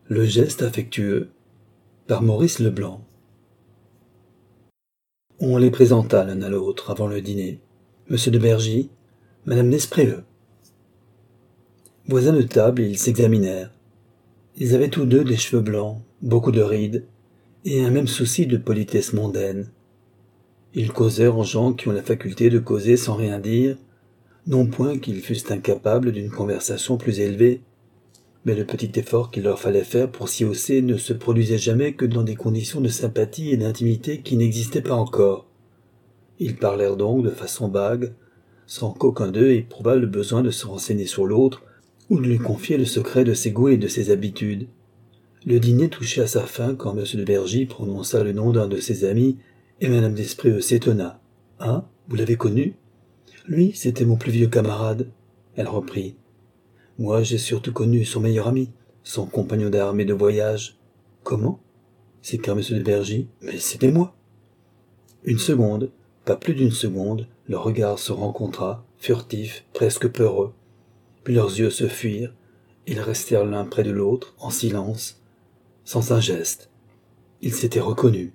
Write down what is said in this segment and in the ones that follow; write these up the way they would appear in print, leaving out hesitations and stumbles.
Le geste affectueux par Maurice Leblanc. On les présenta l'un à l'autre avant le dîner. Monsieur de Bergy, Madame d'Espréeux. Voisins de table, ils s'examinèrent. Ils avaient tous deux des cheveux blancs, beaucoup de rides, et un même souci de politesse mondaine. Ils causèrent en gens qui ont la faculté de causer sans rien dire, non point qu'ils fussent incapables d'une conversation plus élevée, mais le petit effort qu'il leur fallait faire pour s'y hausser ne se produisait jamais que dans des conditions de sympathie et d'intimité qui n'existaient pas encore. Ils parlèrent donc de façon vague, sans qu'aucun d'eux éprouvât le besoin de se renseigner sur l'autre ou de lui confier le secret de ses goûts et de ses habitudes. Le dîner touchait à sa fin quand M. de Bergy prononça le nom d'un de ses amis et Mme d'Espréeux s'étonna. « Ah, vous l'avez connu ?»« Lui, c'était mon plus vieux camarade. » Elle reprit. « Moi, j'ai surtout connu son meilleur ami, son compagnon d'armes et de voyage. »« Comment ?» s'écria M. de Bergy. « Mais c'était moi. » Une seconde, pas plus d'une seconde, leurs regards se rencontra, furtifs, presque peureux. Puis leurs yeux se fuirent, ils restèrent l'un près de l'autre, en silence, sans un geste. Ils s'étaient reconnus.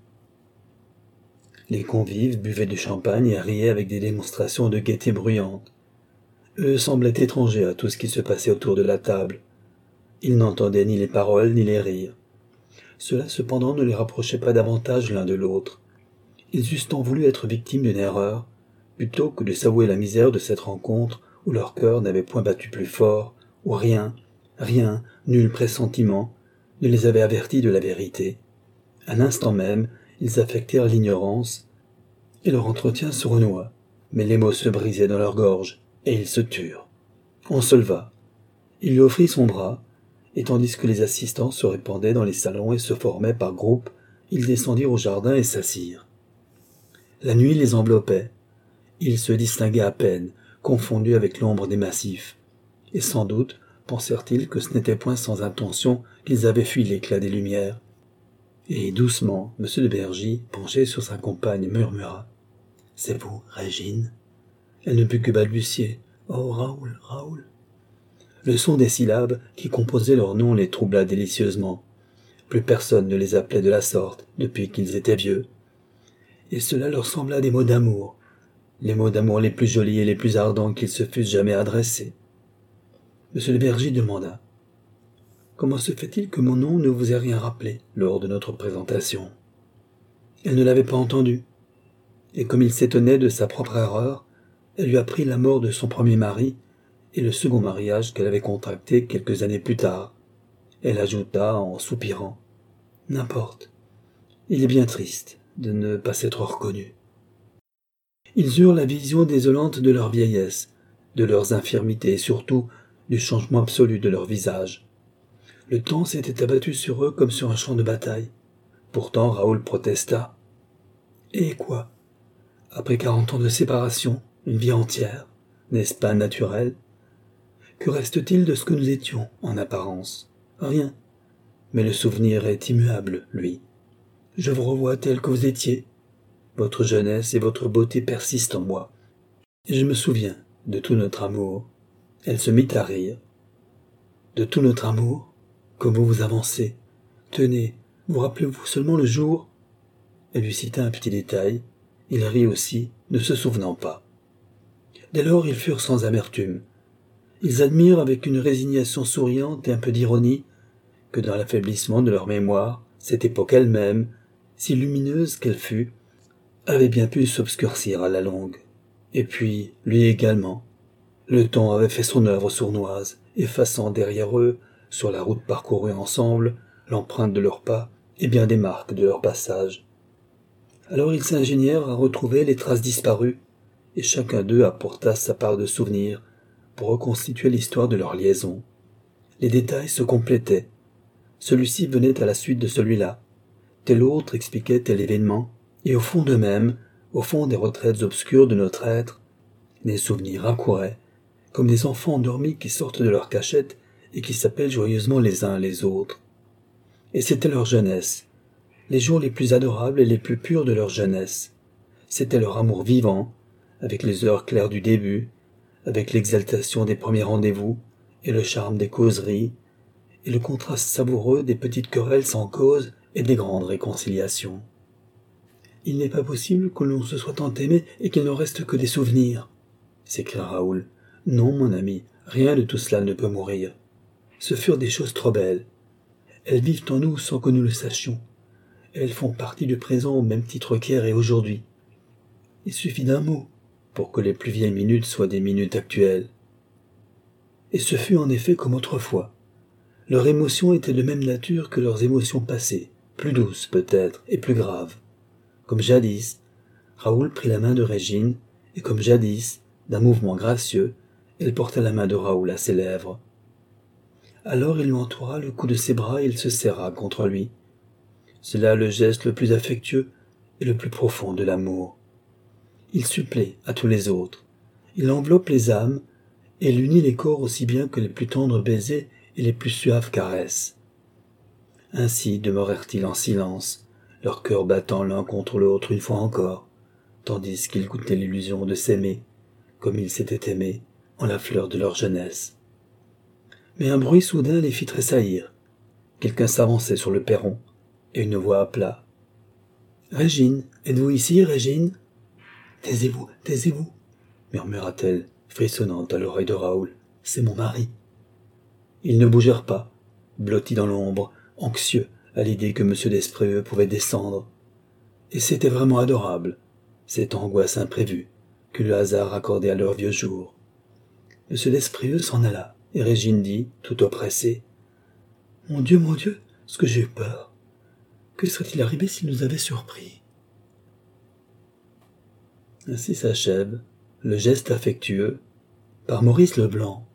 Les convives buvaient du champagne et riaient avec des démonstrations de gaieté bruyante. Eux semblaient étrangers à tout ce qui se passait autour de la table. Ils n'entendaient ni les paroles ni les rires. Cela cependant ne les rapprochait pas davantage l'un de l'autre. Ils eussent tant voulu être victimes d'une erreur, plutôt que de s'avouer la misère de cette rencontre où leur cœur n'avait point battu plus fort, où rien, nul pressentiment, ne les avait avertis de la vérité. À l'instant même, ils affectèrent l'ignorance, et leur entretien se renoua, mais les mots se brisaient dans leur gorge, et ils se turent. On se leva. Il lui offrit son bras, et tandis que les assistants se répandaient dans les salons et se formaient par groupes, ils descendirent au jardin et s'assirent. La nuit les enveloppait. Ils se distinguaient à peine, confondus avec l'ombre des massifs. Et sans doute pensèrent-ils que ce n'était point sans intention qu'ils avaient fui l'éclat des lumières. Et doucement, M. de Bergy, penché sur sa compagne, murmura « C'est vous, Régine ?» Elle ne put que balbutier « Oh, Raoul, Raoul !» Le son des syllabes qui composaient leur nom les troubla délicieusement. Plus personne ne les appelait de la sorte depuis qu'ils étaient vieux. Et cela leur sembla des mots d'amour, les mots d'amour les plus jolis et les plus ardents qu'ils se fussent jamais adressés. M. de Bergy demanda « Comment se fait-il que mon nom ne vous ait rien rappelé lors de notre présentation ?» Elle ne l'avait pas entendu, et comme il s'étonnait de sa propre erreur, elle lui apprit la mort de son premier mari et le second mariage qu'elle avait contracté quelques années plus tard. Elle ajouta en soupirant « N'importe, il est bien triste de ne pas s'être reconnu. » Ils eurent la vision désolante de leur vieillesse, de leurs infirmités et surtout du changement absolu de leur visage. Le temps s'était abattu sur eux comme sur un champ de bataille. Pourtant Raoul protesta. « Et quoi ? Après 40 ans de séparation, une vie entière, n'est-ce pas naturel ? Que reste-t-il de ce que nous étions, en apparence ? Rien. Mais le souvenir est immuable, lui. Je vous revois tel que vous étiez. Votre jeunesse et votre beauté persistent en moi. Et je me souviens de tout notre amour. » Elle se mit à rire. « De tout notre amour ? Comme vous vous avancez. Tenez, vous rappelez-vous seulement le jour ?» Elle lui cita un petit détail. Il rit aussi, ne se souvenant pas. Dès lors, ils furent sans amertume. Ils admirent avec une résignation souriante et un peu d'ironie que dans l'affaiblissement de leur mémoire, cette époque elle-même, si lumineuse qu'elle fût, avait bien pu s'obscurcir à la longue. Et puis, lui également. Le temps avait fait son œuvre sournoise, effaçant derrière eux, sur la route parcourue ensemble, l'empreinte de leurs pas et bien des marques de leur passage. Alors ils s'ingénièrent à retrouver les traces disparues, et chacun d'eux apporta sa part de souvenirs pour reconstituer l'histoire de leur liaison. Les détails se complétaient. Celui-ci venait à la suite de celui-là. Tel autre expliquait tel événement, et au fond d'eux-mêmes, au fond des retraites obscures de notre être, les souvenirs accouraient, comme des enfants endormis qui sortent de leur cachette et qui s'appellent joyeusement les uns les autres. Et c'était leur jeunesse, les jours les plus adorables et les plus purs de leur jeunesse. C'était leur amour vivant, avec les heures claires du début, avec l'exaltation des premiers rendez-vous et le charme des causeries, et le contraste savoureux des petites querelles sans cause et des grandes réconciliations. Il n'est pas possible que l'on se soit tant aimé et qu'il ne reste que des souvenirs, s'écria Raoul. Non, mon ami, rien de tout cela ne peut mourir. Ce furent des choses trop belles. Elles vivent en nous sans que nous le sachions. Elles font partie du présent au même titre qu'hier et aujourd'hui. Il suffit d'un mot pour que les plus vieilles minutes soient des minutes actuelles. Et ce fut en effet comme autrefois. Leur émotion était de même nature que leurs émotions passées, plus douces peut-être et plus graves. Comme jadis, Raoul prit la main de Régine, et comme jadis, d'un mouvement gracieux, elle porta la main de Raoul à ses lèvres. Alors il lui entoura le cou de ses bras et il se serra contre lui. C'est là le geste le plus affectueux et le plus profond de l'amour. Il supplée à tous les autres. Il enveloppe les âmes et il unit les corps aussi bien que les plus tendres baisers et les plus suaves caresses. Ainsi demeurèrent-ils en silence, leurs cœurs battant l'un contre l'autre une fois encore, tandis qu'ils goûtaient l'illusion de s'aimer, comme ils s'étaient aimés, en la fleur de leur jeunesse. Mais un bruit soudain les fit tressaillir. Quelqu'un s'avançait sur le perron, et une voix appela. « Régine, êtes-vous ici, Régine ?»« Taisez-vous, taisez-vous, murmura-t-elle, frissonnant à l'oreille de Raoul. « C'est mon mari. » Ils ne bougèrent pas, blottis dans l'ombre, anxieux à l'idée que M. Despréaux pouvait descendre. Et c'était vraiment adorable, cette angoisse imprévue que le hasard accordait à leurs vieux jours. M. Despréaux s'en alla, et Régine dit, tout oppressée, « Mon Dieu, ce que j'ai eu peur. Que serait-il arrivé s'il nous avait surpris ?» Ainsi s'achève le geste affectueux par Maurice Leblanc.